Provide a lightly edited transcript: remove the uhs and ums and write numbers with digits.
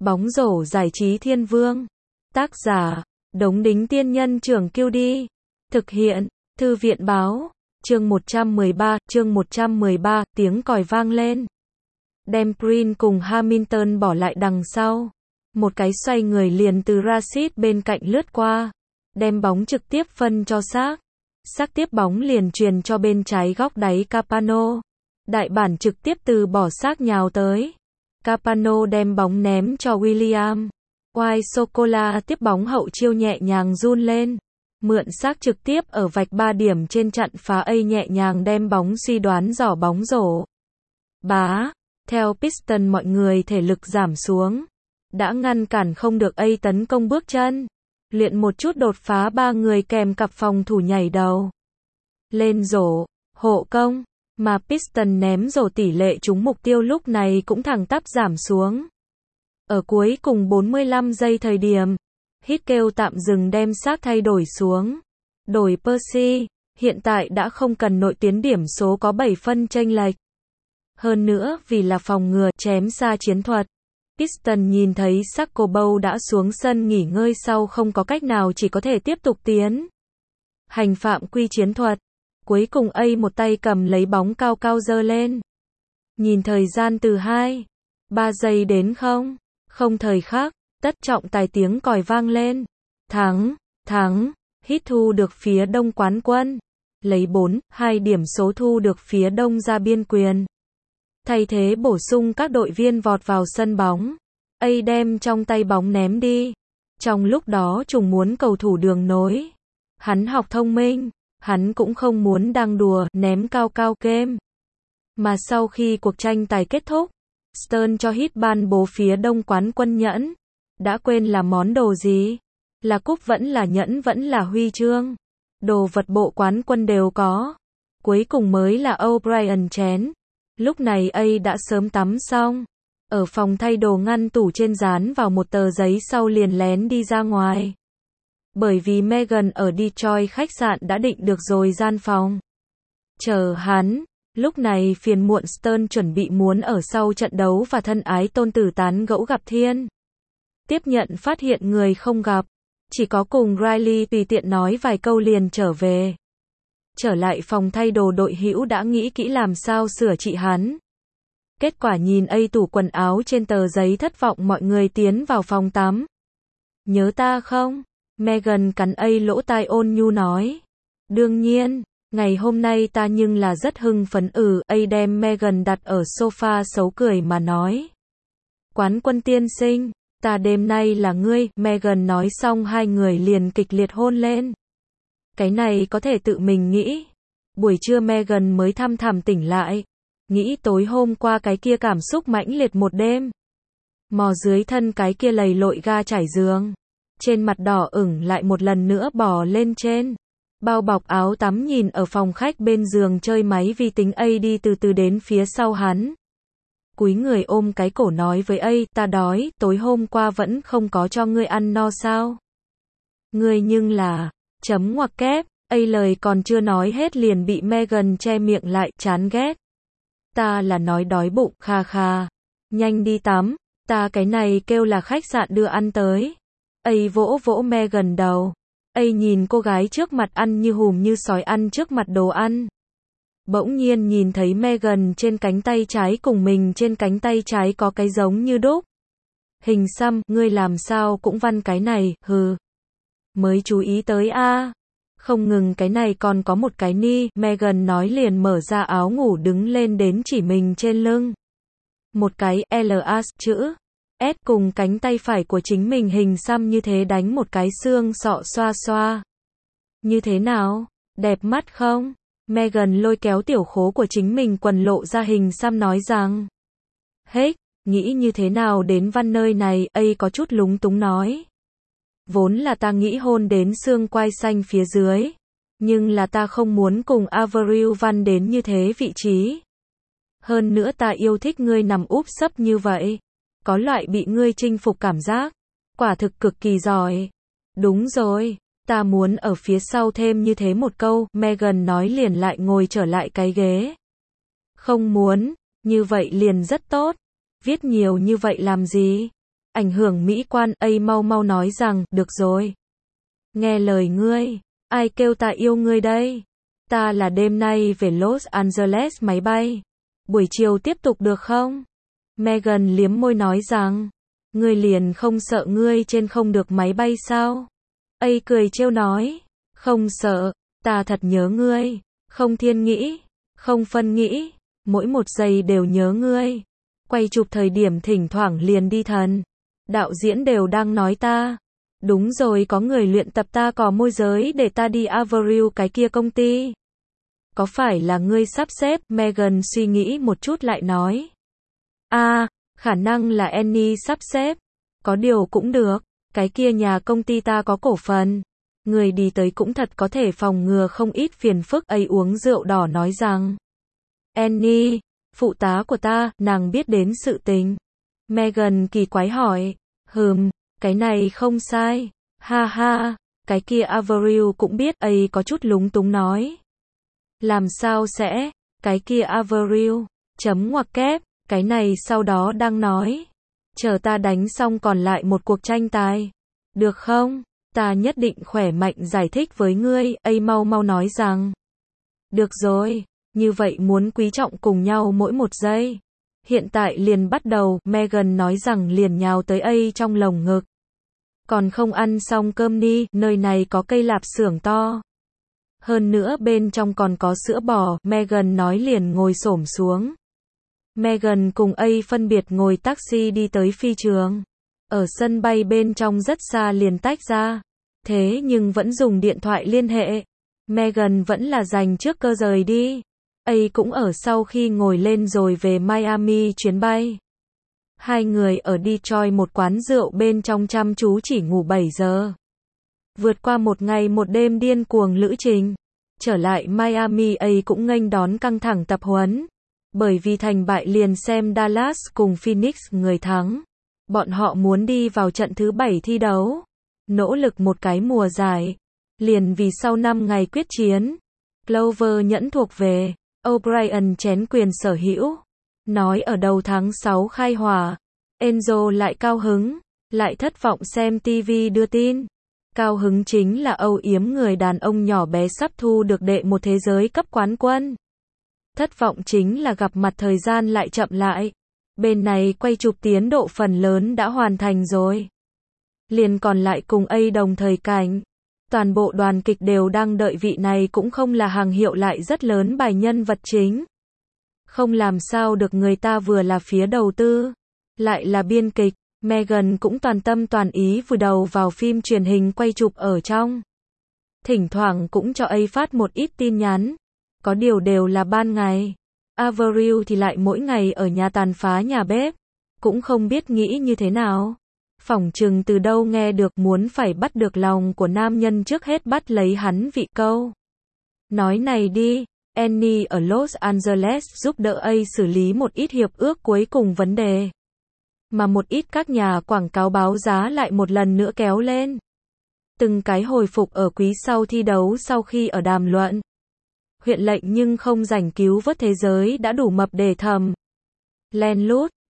Bóng rổ giải trí thiên vương. Tác giả, Đống Đính Tiên Nhân Trưởng Kiêu Đi. Thực hiện, Thư viện Báo. Chương 113, tiếng còi vang lên. Đem Green cùng Hamilton bỏ lại đằng sau. Một cái xoay người liền từ Rashid bên cạnh lướt qua. Đem bóng trực tiếp phân cho Shaq. Shaq tiếp bóng liền truyền cho bên trái góc đáy Capano. Đại bản trực tiếp từ bỏ Shaq nhào tới. Capano đem bóng ném cho William. White Soccola tiếp bóng hậu chiêu nhẹ nhàng run lên. Mượn Shaq trực tiếp ở vạch 3 điểm trên chặn phá A nhẹ nhàng đem bóng suy đoán giỏ bóng rổ. Bá, theo Piston mọi người thể lực giảm xuống. Đã ngăn cản không được A tấn công bước chân. Luyện một chút đột phá 3 người kèm cặp phòng thủ nhảy đầu. Lên rổ, hộ công. Mà Piston ném rổ tỷ lệ trúng mục tiêu lúc này cũng thẳng tắp giảm xuống. Ở cuối cùng 45 giây thời điểm, Hit kêu tạm dừng đem Shaq thay đổi xuống. Đổi Percy, hiện tại đã không cần nội tiến điểm số có 7 phân chênh lệch. Hơn nữa vì là phòng ngừa chém xa chiến thuật. Piston nhìn thấy Saccobow đã xuống sân nghỉ ngơi sau không có cách nào chỉ có thể tiếp tục tiến. Hành phạm quy chiến thuật. Cuối cùng A một tay cầm lấy bóng cao cao giơ lên. Nhìn thời gian từ 2-3 giây đến không thời khắc, tất trọng tài tiếng còi vang lên. Thắng, Hit thu được phía đông quán quân. Lấy 4-2 điểm số thu được phía đông ra biên quyền. Thay thế bổ sung các đội viên vọt vào sân bóng. A đem trong tay bóng ném đi. Trong lúc đó trùng muốn cầu thủ đường nối. Hắn học thông minh. Hắn cũng không muốn đang đùa, ném cao cao game. Mà sau khi cuộc tranh tài kết thúc, Stern cho Hit ban bố phía đông quán quân nhẫn. Đã quên là món đồ gì? Là cúp vẫn là nhẫn vẫn là huy chương. Đồ vật bộ quán quân đều có. Cuối cùng mới là O'Brien chén. Lúc này A đã sớm tắm xong. Ở phòng thay đồ ngăn tủ trên dán vào một tờ giấy sau liền lén đi ra ngoài. Bởi vì Megan ở Detroit khách sạn đã định được rồi gian phòng. Chờ hắn, lúc này phiền muộn Stern chuẩn bị muốn ở sau trận đấu và thân ái tôn tử tán gẫu gặp Thiên. Tiếp nhận phát hiện người không gặp, chỉ có cùng Riley tùy tiện nói vài câu liền trở về. Trở lại phòng thay đồ đội hữu đã nghĩ kỹ làm sao sửa trị hắn. Kết quả nhìn A tủ quần áo trên tờ giấy thất vọng mọi người tiến vào phòng tắm. Nhớ ta không? Megan cắn A lỗ tai ôn nhu nói. Đương nhiên, ngày hôm nay ta nhưng là rất hưng phấn. A đem Megan đặt ở sofa xấu cười mà nói. Quán quân tiên sinh, ta đêm nay là ngươi. Megan nói xong hai người liền kịch liệt hôn lên. Cái này có thể tự mình nghĩ. Buổi trưa Megan mới thăm thẳm tỉnh lại. Nghĩ tối hôm qua cái kia cảm xúc mãnh liệt một đêm. Mò dưới thân cái kia lầy lội ga trải giường. Trên mặt đỏ ửng lại một lần nữa bò lên trên. Bao bọc áo tắm nhìn ở phòng khách bên giường chơi máy vi tính. A đi từ từ đến phía sau hắn. Cúi người ôm cái cổ nói với A, ta đói, tối hôm qua vẫn không có cho ngươi ăn no sao? Ngươi nhưng là, chấm ngoặc kép, A lời còn chưa nói hết liền bị Megan che miệng lại, chán ghét. Ta là nói đói bụng, kha. Nhanh đi tắm, ta cái này kêu là khách sạn đưa ăn tới. A vỗ vỗ Megan đầu. A nhìn cô gái trước mặt ăn như hùm như sói ăn trước mặt đồ ăn. Bỗng nhiên nhìn thấy Megan trên cánh tay trái cùng mình trên cánh tay trái có cái giống như đúc. Hình xăm, ngươi làm sao cũng văn cái này, hừ. Mới chú ý tới a. Không ngừng cái này còn có một cái ni, Megan nói liền mở ra áo ngủ đứng lên đến chỉ mình trên lưng. Một cái LS chữ S cùng cánh tay phải của chính mình hình xăm như thế đánh một cái xương sọ xoa xoa. Như thế nào? Đẹp mắt không? Megan lôi kéo tiểu khố của chính mình quần lộ ra hình xăm nói rằng. Hết, nghĩ như thế nào đến văn nơi này, A có chút lúng túng nói. Vốn là ta nghĩ hôn đến xương quai xanh phía dưới. Nhưng là ta không muốn cùng Avril Văn đến như thế vị trí. Hơn nữa ta yêu thích ngươi nằm úp sấp như vậy. Có loại bị ngươi chinh phục cảm giác. Quả thực cực kỳ giỏi. Đúng rồi. Ta muốn ở phía sau thêm như thế một câu, Megan nói liền lại ngồi trở lại cái ghế. Không muốn, như vậy liền rất tốt. Viết nhiều như vậy làm gì? ảnh hưởng mỹ quan, mau mau nói rằng, được rồi. Nghe lời ngươi, ai kêu ta yêu ngươi đây? Ta là đêm nay về Los Angeles máy bay. Buổi chiều tiếp tục được không? Megan liếm môi nói rằng, ngươi liền không sợ ngươi trên không được máy bay sao? Cười trêu nói, không sợ, ta thật nhớ ngươi, không thiên nghĩ, không phân nghĩ, mỗi một giây đều nhớ ngươi. Quay chụp thời điểm thỉnh thoảng liền đi thần. Đạo diễn đều đang nói ta. Đúng rồi, có người luyện tập ta cò môi giới để ta đi Avril cái kia công ty. Có phải là ngươi sắp xếp? Megan suy nghĩ một chút lại nói. Khả năng là Annie sắp xếp. Có điều cũng được, cái kia nhà công ty ta có cổ phần. Người đi tới cũng thật có thể phòng ngừa không ít phiền phức. Uống rượu đỏ nói rằng, Annie, phụ tá của ta, nàng biết đến sự tình. Megan kỳ quái hỏi, cái này không sai. Ha ha, cái kia Avril cũng biết. Có chút lúng túng nói. Làm sao sẽ, cái kia Avril, ngoặc kép, cái này sau đó đang nói. Chờ ta đánh xong còn lại một cuộc tranh tài. Được không? Ta nhất định khỏe mạnh giải thích với ngươi. Mau mau nói rằng. Được rồi, như vậy muốn quý trọng cùng nhau mỗi một giây. Hiện tại liền bắt đầu, Megan nói rằng liền nhào tới trong lồng ngực. Còn không ăn xong cơm đi, nơi này có cây lạp xưởng to. Hơn nữa bên trong còn có sữa bò, Megan nói liền ngồi xổm xuống. Megan cùng phân biệt ngồi taxi đi tới phi trường. Ở sân bay bên trong rất xa liền tách ra. Thế nhưng vẫn dùng điện thoại liên hệ. Megan vẫn là dành trước cơ rời đi. Cũng ở sau khi ngồi lên rồi về Miami chuyến bay. Hai người ở Detroit một quán rượu bên trong chăm chú chỉ ngủ 7 giờ. Vượt qua một ngày một đêm điên cuồng lữ trình. Trở lại Miami cũng nghênh đón căng thẳng tập huấn. Bởi vì thành bại liền xem Dallas cùng Phoenix người thắng. Bọn họ muốn đi vào trận thứ 7 thi đấu. Nỗ lực một cái mùa giải. Liền vì sau 5 ngày quyết chiến. Clover nhẫn thuộc về. O'Brien chén quyền sở hữu. Nói ở đầu tháng 6 khai hỏa. Enzo lại cao hứng. Lại thất vọng xem TV đưa tin. Cao hứng chính là âu yếm người đàn ông nhỏ bé sắp thu được đệ một thế giới cấp quán quân. Thất vọng chính là gặp mặt thời gian lại chậm lại. Bên này quay chụp tiến độ phần lớn đã hoàn thành rồi. Liền còn lại cùng đồng thời cảnh. Toàn bộ đoàn kịch đều đang đợi vị này cũng không là hàng hiệu lại rất lớn bài nhân vật chính. Không làm sao được, người ta vừa là phía đầu tư, lại là biên kịch. Megan cũng toàn tâm toàn ý vùi đầu vào phim truyền hình quay chụp ở trong. Thỉnh thoảng cũng cho phát một ít tin nhắn. Có điều đều là ban ngày. Avril thì lại mỗi ngày ở nhà tàn phá nhà bếp. Cũng không biết nghĩ như thế nào. Phỏng chừng từ đâu nghe được muốn phải bắt được lòng của nam nhân trước hết bắt lấy hắn vị câu. Nói này đi, Annie ở Los Angeles giúp đỡ xử lý một ít hiệp ước cuối cùng vấn đề. Mà một ít các nhà quảng cáo báo giá lại một lần nữa kéo lên. Từng cái hồi phục ở quý sau thi đấu sau khi ở đàm luận. Huyện lệnh nhưng không rảnh cứu vớt thế giới đã đủ mập để thầm. Len lút,